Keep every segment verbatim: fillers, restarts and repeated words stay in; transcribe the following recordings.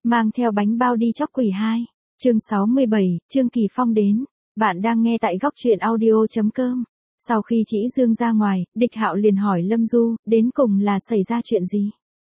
Mang theo bánh bao đi chóc quỷ hai. Chương sáu mươi bảy, Trương Kỳ Phong đến. Bạn đang nghe tại góc truyện audio chấm com. Sau khi Trĩ Dương ra ngoài, Địch Hạo liền hỏi Lâm Du, đến cùng là xảy ra chuyện gì?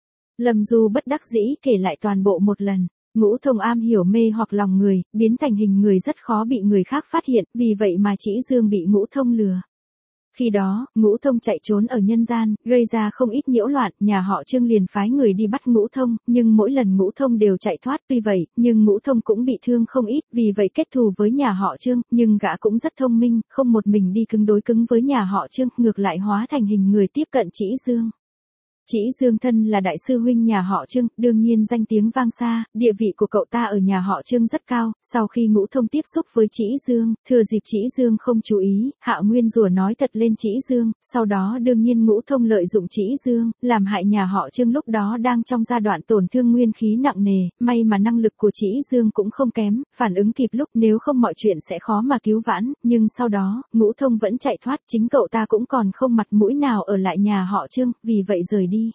Lâm Du bất đắc dĩ kể lại toàn bộ một lần. Ngũ Thông am hiểu mê hoặc lòng người, biến thành hình người rất khó bị người khác phát hiện, vì vậy mà Trĩ Dương bị Ngũ Thông lừa. Khi đó, Ngũ Thông chạy trốn ở nhân gian, gây ra không ít nhiễu loạn, nhà họ Trương liền phái người đi bắt Ngũ Thông, nhưng mỗi lần Ngũ Thông đều chạy thoát, tuy vậy, nhưng Ngũ Thông cũng bị thương không ít, vì vậy kết thù với nhà họ Trương, nhưng gã cũng rất thông minh, không một mình đi cứng đối cứng với nhà họ Trương, ngược lại hóa thành hình người tiếp cận Trĩ Dương. Trĩ Dương thân là đại sư huynh nhà họ Trương, đương nhiên danh tiếng vang xa, địa vị của cậu ta ở nhà họ Trương rất cao, sau khi Ngũ Thông tiếp xúc với Trĩ Dương, thừa dịp Trĩ Dương không chú ý, Hạo Nguyên rủa nói thật lên Trĩ Dương, sau đó đương nhiên Ngũ Thông lợi dụng Trĩ Dương, làm hại nhà họ Trương lúc đó đang trong giai đoạn tổn thương nguyên khí nặng nề, may mà năng lực của Trĩ Dương cũng không kém, phản ứng kịp lúc nếu không mọi chuyện sẽ khó mà cứu vãn, nhưng sau đó, Ngũ Thông vẫn chạy thoát, chính cậu ta cũng còn không mặt mũi nào ở lại nhà họ Trương, vì vậy rời đi.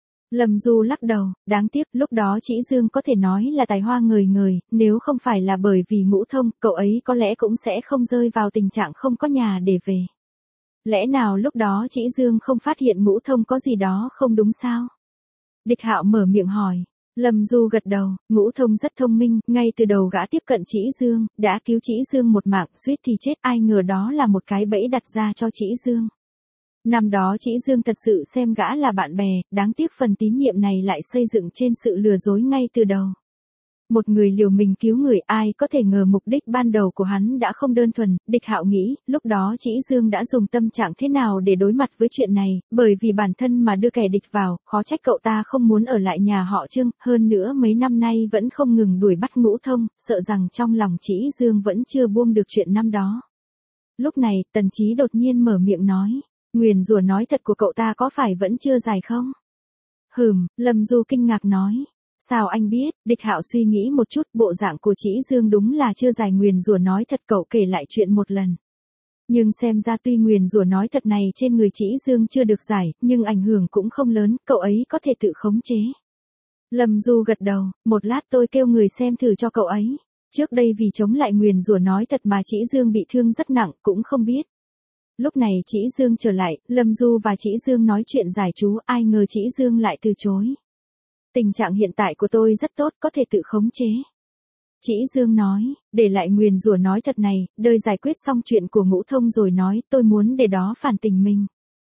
Lâm Du lắc đầu, đáng tiếc, lúc đó Trĩ Dương có thể nói là tài hoa ngời ngời, nếu không phải là bởi vì Ngũ Thông, cậu ấy có lẽ cũng sẽ không rơi vào tình trạng không có nhà để về. Lẽ nào lúc đó Trĩ Dương không phát hiện Ngũ Thông có gì đó không đúng sao? Địch Hạo mở miệng hỏi. Lâm Du gật đầu, Ngũ Thông rất thông minh, ngay từ đầu gã tiếp cận Trĩ Dương, đã cứu Trĩ Dương một mạng, suýt thì chết, ai ngờ đó là một cái bẫy đặt ra cho Trĩ Dương. Năm đó Trĩ Dương thật sự xem gã là bạn bè, đáng tiếc phần tín nhiệm này lại xây dựng trên sự lừa dối ngay từ đầu. Một người liều mình cứu người, ai có thể ngờ mục đích ban đầu của hắn đã không đơn thuần, Địch Hạo nghĩ, lúc đó Trĩ Dương đã dùng tâm trạng thế nào để đối mặt với chuyện này, bởi vì bản thân mà đưa kẻ địch vào, khó trách cậu ta không muốn ở lại nhà họ Trương, hơn nữa mấy năm nay vẫn không ngừng đuổi bắt Ngũ Thông, sợ rằng trong lòng Trĩ Dương vẫn chưa buông được chuyện năm đó. Lúc này, Tần Chí đột nhiên mở miệng nói. Nguyền rủa nói thật của cậu ta có phải vẫn chưa dài không? Hừm, Lâm Du kinh ngạc nói. Sao anh biết? Địch Hạo suy nghĩ một chút, bộ dạng của Trĩ Dương đúng là chưa dài, nguyền rủa nói thật cậu kể lại chuyện một lần. Nhưng xem ra tuy nguyền rủa nói thật này trên người Trĩ Dương chưa được giải, nhưng ảnh hưởng cũng không lớn, cậu ấy có thể tự khống chế. Lâm Du gật đầu, một lát tôi kêu người xem thử cho cậu ấy. Trước đây vì chống lại nguyền rủa nói thật mà Trĩ Dương bị thương rất nặng, cũng không biết. Lúc này Trĩ Dương trở lại, Lâm Du và Trĩ Dương nói chuyện giải chú, ai ngờ Trĩ Dương lại từ chối. Tình trạng hiện tại của tôi rất tốt, có thể tự khống chế. Trĩ Dương nói, để lại nguyền rủa nói thật này, đời giải quyết xong chuyện của Ngũ Thông rồi nói, tôi muốn để đó phản tình mình.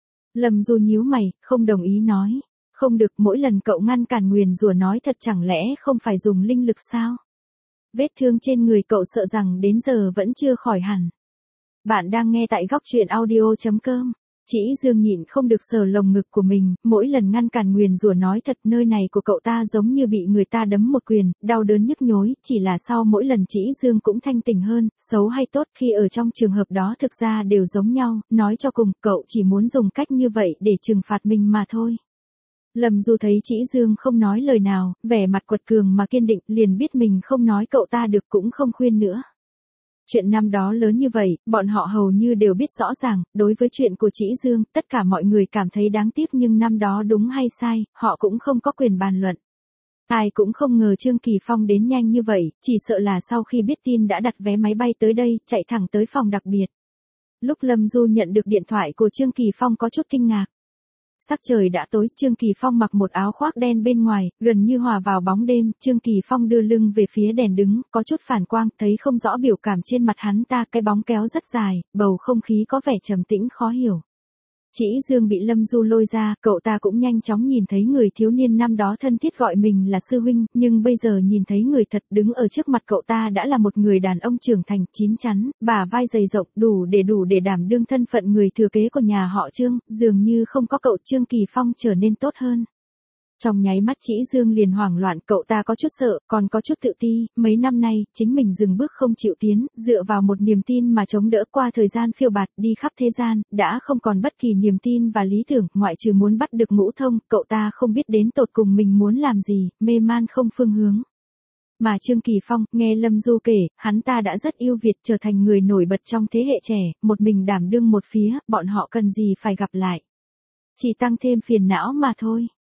Lâm Du nhíu mày, không đồng ý nói, không được, mỗi lần cậu ngăn cản nguyền rủa nói thật chẳng lẽ không phải dùng linh lực sao? Vết thương trên người cậu sợ rằng đến giờ vẫn chưa khỏi hẳn. Bạn đang nghe tại góc truyện audio chấm com. Trĩ Dương nhịn không được sờ lồng ngực của mình, mỗi lần ngăn cản nguyền rủa nói thật nơi này của cậu ta giống như bị người ta đấm một quyền, đau đớn nhức nhối, chỉ là sau mỗi lần Trĩ Dương cũng thanh tỉnh hơn, xấu hay tốt khi ở trong trường hợp đó thực ra đều giống nhau, nói cho cùng, cậu chỉ muốn dùng cách như vậy để trừng phạt mình mà thôi. Lâm Du thấy Trĩ Dương không nói lời nào, vẻ mặt quật cường mà kiên định, liền biết mình không nói cậu ta được cũng không khuyên nữa. Chuyện năm đó lớn như vậy, bọn họ hầu như đều biết rõ ràng, đối với chuyện của Trĩ Dương, tất cả mọi người cảm thấy đáng tiếc nhưng năm đó đúng hay sai, họ cũng không có quyền bàn luận. Ai cũng không ngờ Trương Kỳ Phong đến nhanh như vậy, chỉ sợ là sau khi biết tin đã đặt vé máy bay tới đây, chạy thẳng tới phòng đặc biệt. Lúc Lâm Du nhận được điện thoại của Trương Kỳ Phong có chút kinh ngạc. Sắc trời đã tối, Trương Kỳ Phong mặc một áo khoác đen bên ngoài, gần như hòa vào bóng đêm, Trương Kỳ Phong đưa lưng về phía đèn đứng, có chút phản quang, thấy không rõ biểu cảm trên mặt hắn ta, cái bóng kéo rất dài, bầu không khí có vẻ trầm tĩnh khó hiểu. Trĩ Dương bị Lâm Du lôi ra, cậu ta cũng nhanh chóng nhìn thấy người thiếu niên năm đó thân thiết gọi mình là sư huynh, nhưng bây giờ nhìn thấy người thật đứng ở trước mặt cậu ta đã là một người đàn ông trưởng thành, chín chắn, bả vai dày rộng, đủ để đủ để đảm đương thân phận người thừa kế của nhà họ Trương, dường như không có cậu Trương Kỳ Phong trở nên tốt hơn. Trong nháy mắt Trĩ Dương liền hoảng loạn, cậu ta có chút sợ, còn có chút tự ti, mấy năm nay, chính mình dừng bước không chịu tiến, dựa vào một niềm tin mà chống đỡ qua thời gian phiêu bạt, đi khắp thế gian, đã không còn bất kỳ niềm tin và lý tưởng, ngoại trừ muốn bắt được Ngũ Thông, cậu ta không biết đến tột cùng mình muốn làm gì, mê man không phương hướng. Mà Trương Kỳ Phong, nghe Lâm Du kể, hắn ta đã rất ưu việt, trở thành người nổi bật trong thế hệ trẻ, một mình đảm đương một phía, bọn họ cần gì phải gặp lại. Chỉ tăng thêm phiền não mà thôi.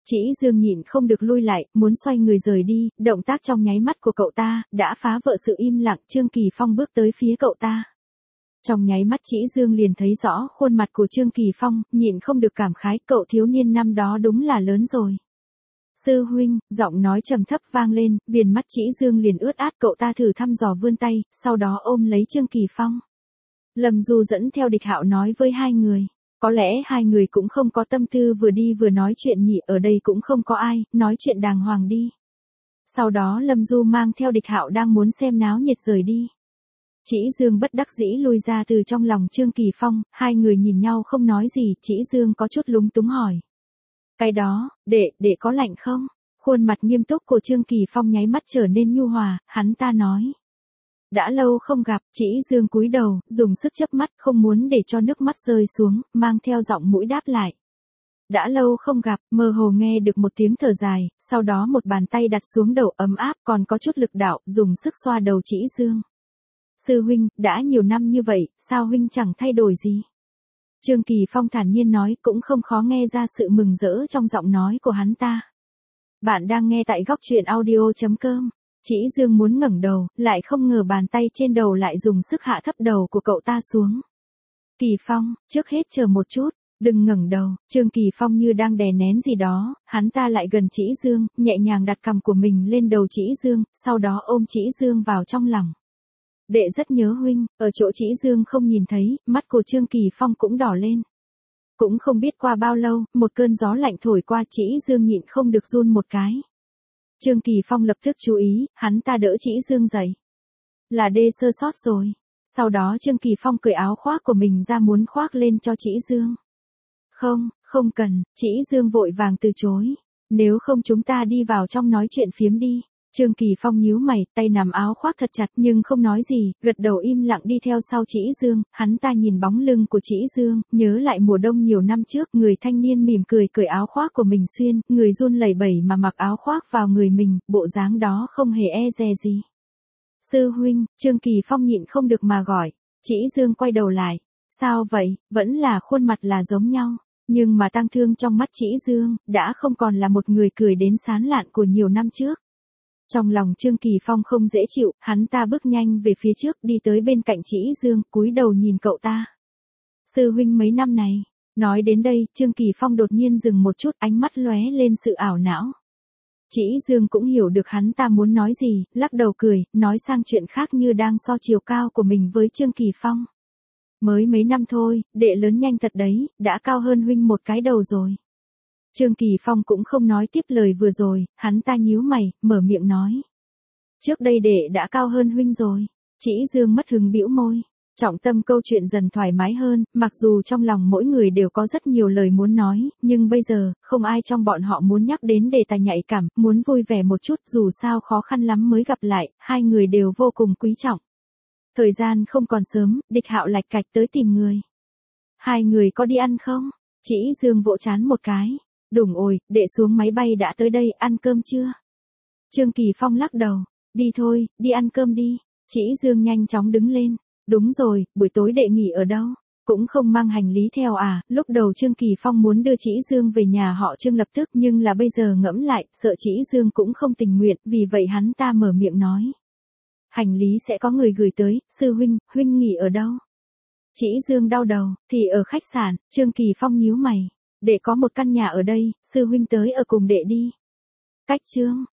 Chỉ Dương nhịn không được lui lại, muốn xoay người rời đi, động tác trong nháy mắt của cậu ta, đã phá vỡ sự im lặng. Trương Kỳ Phong bước tới phía cậu ta. Trong nháy mắt Chỉ Dương liền thấy rõ khuôn mặt của Trương Kỳ Phong, nhịn không được cảm khái, cậu thiếu niên năm đó đúng là lớn rồi. Sư huynh, giọng nói trầm thấp vang lên, viền mắt Chỉ Dương liền ướt át, cậu ta thử thăm dò vươn tay, sau đó ôm lấy Trương Kỳ Phong. Lâm Du dẫn theo Địch Hạo nói với hai người. Có lẽ hai người cũng không có tâm tư vừa đi vừa nói chuyện nhỉ, ở đây cũng không có ai, nói chuyện đàng hoàng đi. Sau đó Lâm Du mang theo Địch Hạo đang muốn xem náo nhiệt rời đi. Chỉ Dương bất đắc dĩ lui ra từ trong lòng Trương Kỳ Phong, hai người nhìn nhau không nói gì, Chỉ Dương có chút lúng túng hỏi. Cái đó, đệ, đệ có lạnh không? Khuôn mặt nghiêm túc của Trương Kỳ Phong nháy mắt trở nên nhu hòa, hắn ta nói. Đã lâu không gặp, Chỉ Dương cúi đầu, dùng sức chớp mắt, không muốn để cho nước mắt rơi xuống, mang theo giọng mũi đáp lại. Đã lâu không gặp, mơ hồ nghe được một tiếng thở dài, sau đó một bàn tay đặt xuống đầu ấm áp, còn có chút lực đạo, dùng sức xoa đầu Chỉ Dương. Sư huynh, đã nhiều năm như vậy, sao huynh chẳng thay đổi gì? Trương Kỳ Phong thản nhiên nói, cũng không khó nghe ra sự mừng rỡ trong giọng nói của hắn ta. Bạn đang nghe tại góc truyện audio chấm com. Chỉ Dương muốn ngẩng đầu, lại không ngờ bàn tay trên đầu lại dùng sức hạ thấp đầu của cậu ta xuống. Kỳ Phong, trước hết chờ một chút, đừng ngẩng đầu. Trương Kỳ Phong như đang đè nén gì đó, hắn ta lại gần Chỉ Dương, nhẹ nhàng đặt cằm của mình lên đầu Chỉ Dương, sau đó ôm Chỉ Dương vào trong lòng. Đệ rất nhớ huynh, ở chỗ Chỉ Dương không nhìn thấy, mắt của Trương Kỳ Phong cũng đỏ lên. Cũng không biết qua bao lâu, một cơn gió lạnh thổi qua, Chỉ Dương nhịn không được run một cái. Trương Kỳ Phong lập tức chú ý, hắn ta đỡ Chỉ Dương dậy. Là đê sơ sót rồi. Sau đó Trương Kỳ Phong cởi áo khoác của mình ra muốn khoác lên cho Chỉ Dương. Không, không cần, Chỉ Dương vội vàng từ chối. Nếu không chúng ta đi vào trong nói chuyện phiếm đi. Trương Kỳ Phong nhíu mày, tay nắm áo khoác thật chặt nhưng không nói gì, gật đầu im lặng đi theo sau Chỉ Dương. Hắn ta nhìn bóng lưng của Chỉ Dương, nhớ lại mùa đông nhiều năm trước, người thanh niên mỉm cười cởi áo khoác của mình xuyên, người run lẩy bẩy mà mặc áo khoác vào người mình, bộ dáng đó không hề e dè gì. Sư huynh, Trương Kỳ Phong nhịn không được mà gọi. Chỉ Dương quay đầu lại. Sao vậy, vẫn là khuôn mặt là giống nhau. Nhưng mà tang thương trong mắt Chỉ Dương, đã không còn là một người cười đến sán lạn của nhiều năm trước. Trong lòng Trương Kỳ Phong không dễ chịu, hắn ta bước nhanh về phía trước đi tới bên cạnh Chỉ Dương, cúi đầu nhìn cậu ta. Sư huynh mấy năm này, nói đến đây, Trương Kỳ Phong đột nhiên dừng một chút, ánh mắt lóe lên sự ảo não. Chỉ Dương cũng hiểu được hắn ta muốn nói gì, lắc đầu cười, nói sang chuyện khác như đang so chiều cao của mình với Trương Kỳ Phong. Mới mấy năm thôi, đệ lớn nhanh thật đấy, đã cao hơn huynh một cái đầu rồi. Trương Kỳ Phong cũng không nói tiếp lời vừa rồi, hắn ta nhíu mày, mở miệng nói. Trước đây đệ đã cao hơn huynh rồi. Chỉ Dương mất hứng bĩu môi. Trọng tâm câu chuyện dần thoải mái hơn, mặc dù trong lòng mỗi người đều có rất nhiều lời muốn nói, nhưng bây giờ, không ai trong bọn họ muốn nhắc đến đề tài nhạy cảm, muốn vui vẻ một chút, dù sao khó khăn lắm mới gặp lại, hai người đều vô cùng quý trọng. Thời gian không còn sớm, Địch Hạo lạch cạch tới tìm người. Hai người có đi ăn không? Chỉ Dương vỗ trán một cái. Đủng ồi, đệ xuống máy bay đã tới đây, ăn cơm chưa? Trương Kỳ Phong lắc đầu. Đi thôi, đi ăn cơm đi. Chỉ Dương nhanh chóng đứng lên. Đúng rồi, buổi tối đệ nghỉ ở đâu? Cũng không mang hành lý theo à? Lúc đầu Trương Kỳ Phong muốn đưa Chỉ Dương về nhà họ Trương lập tức, nhưng là bây giờ ngẫm lại, sợ Chỉ Dương cũng không tình nguyện, vì vậy hắn ta mở miệng nói. Hành lý sẽ có người gửi tới, sư huynh, huynh nghỉ ở đâu? Chỉ Dương đau đầu, thì ở khách sạn. Trương Kỳ Phong nhíu mày. Đệ có một căn nhà ở đây, sư huynh tới ở cùng đệ đi. Cách Trương